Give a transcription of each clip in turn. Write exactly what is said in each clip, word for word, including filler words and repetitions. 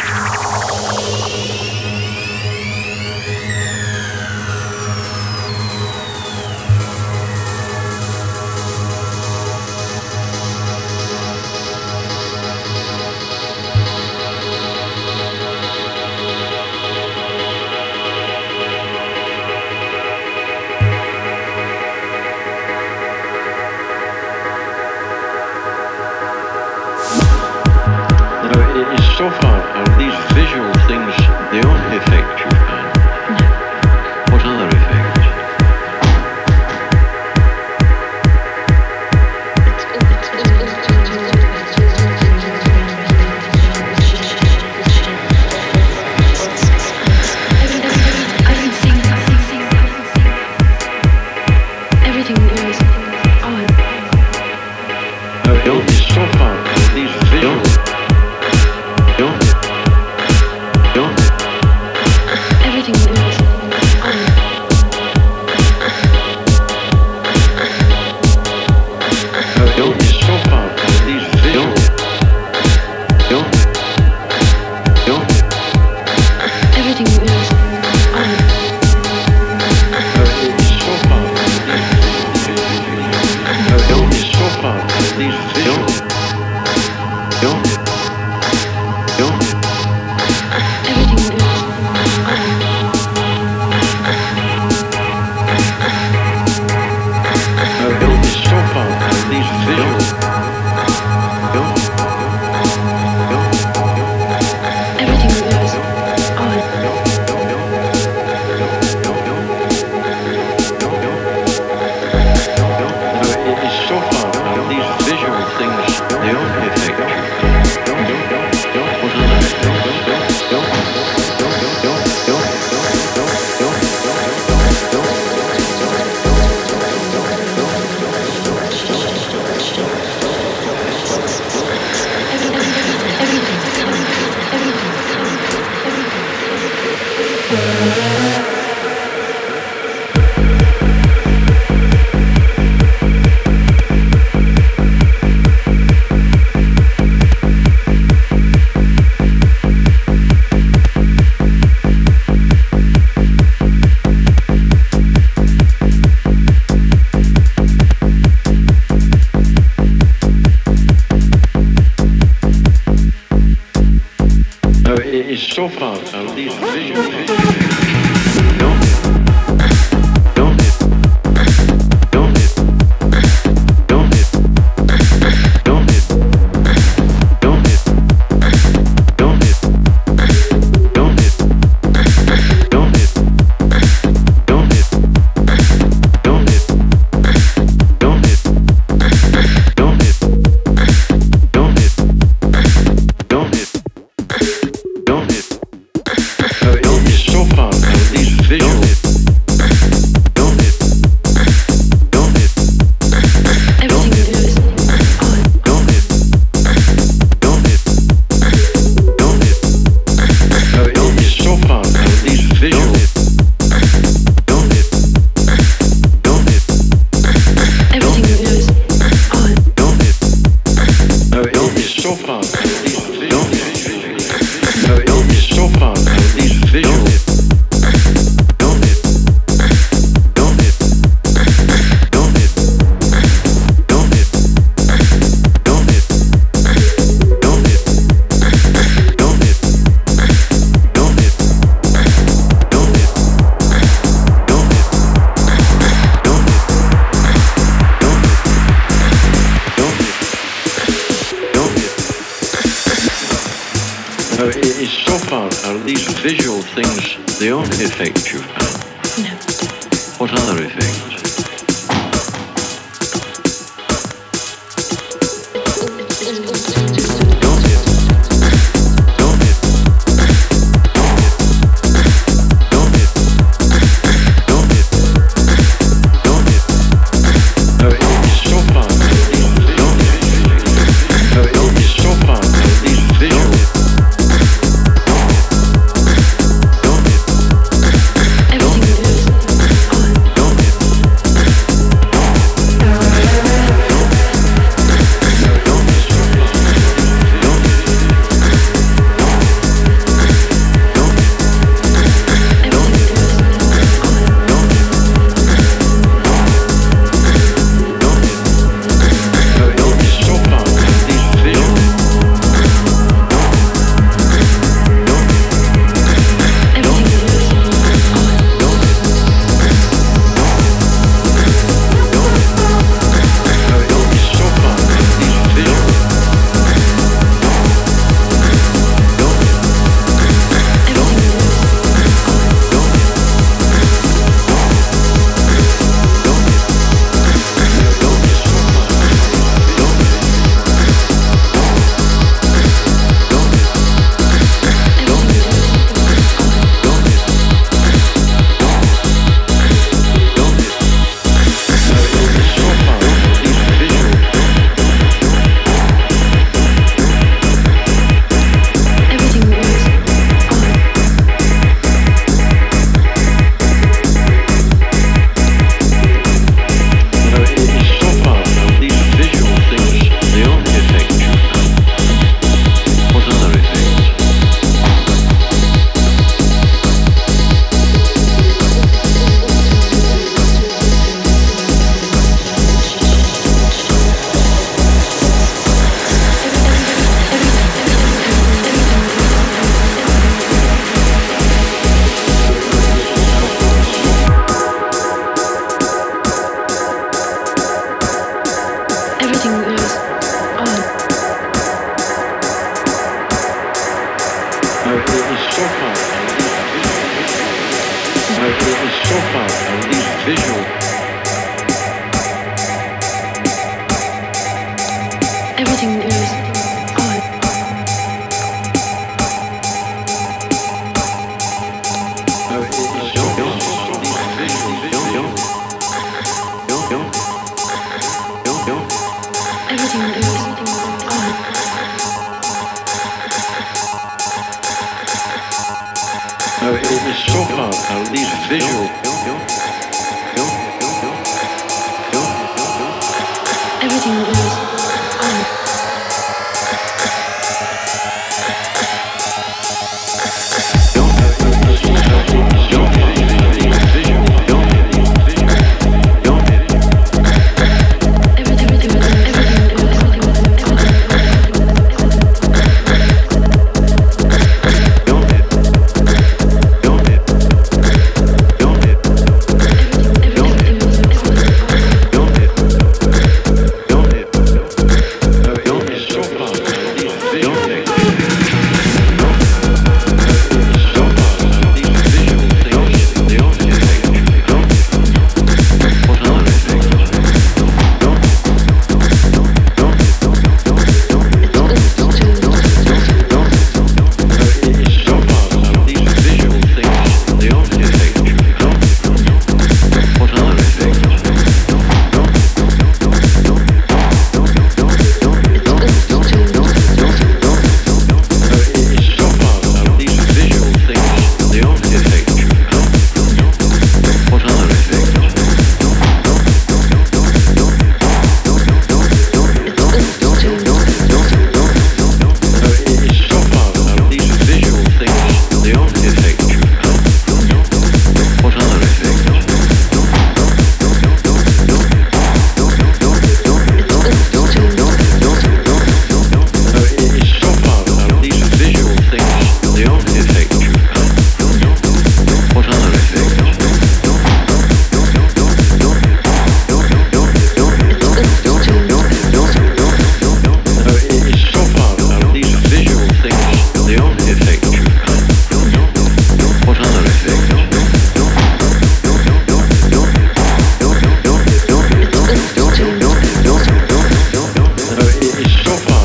So far, are these visual things the only effect you've had? No. What other effects? Everything is on. Uh, so far, are these visual Don't, don't. Everything is on. Uh, don't so far are these visual. Don't, don't. Everything is on. Uh, so far are these uh, don't so far are these visual. Don't, don't. Everything is on. Uh, don't so far are these visual. Don't, don't. Everything is on. Uh, so far are these visual things the only effect you've got? What other so far are these visual don't don't don't don't don't don't don't don't don't so far are these visual don't don't Everything is on. don't don't don't uh, so far are these visual don't don't Everything is on. don't uh, so far are these visual uh, so far are these visual don't don't don't don't don't don't don't Uh, so far, are these visual things the only effect you've had? No. What other effects? Everything is on. so far from these visual. Everything is odd. Everything is odd. It is so far from these visual. Everything is odd.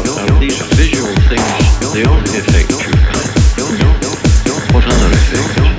The only effect you have. What other effect?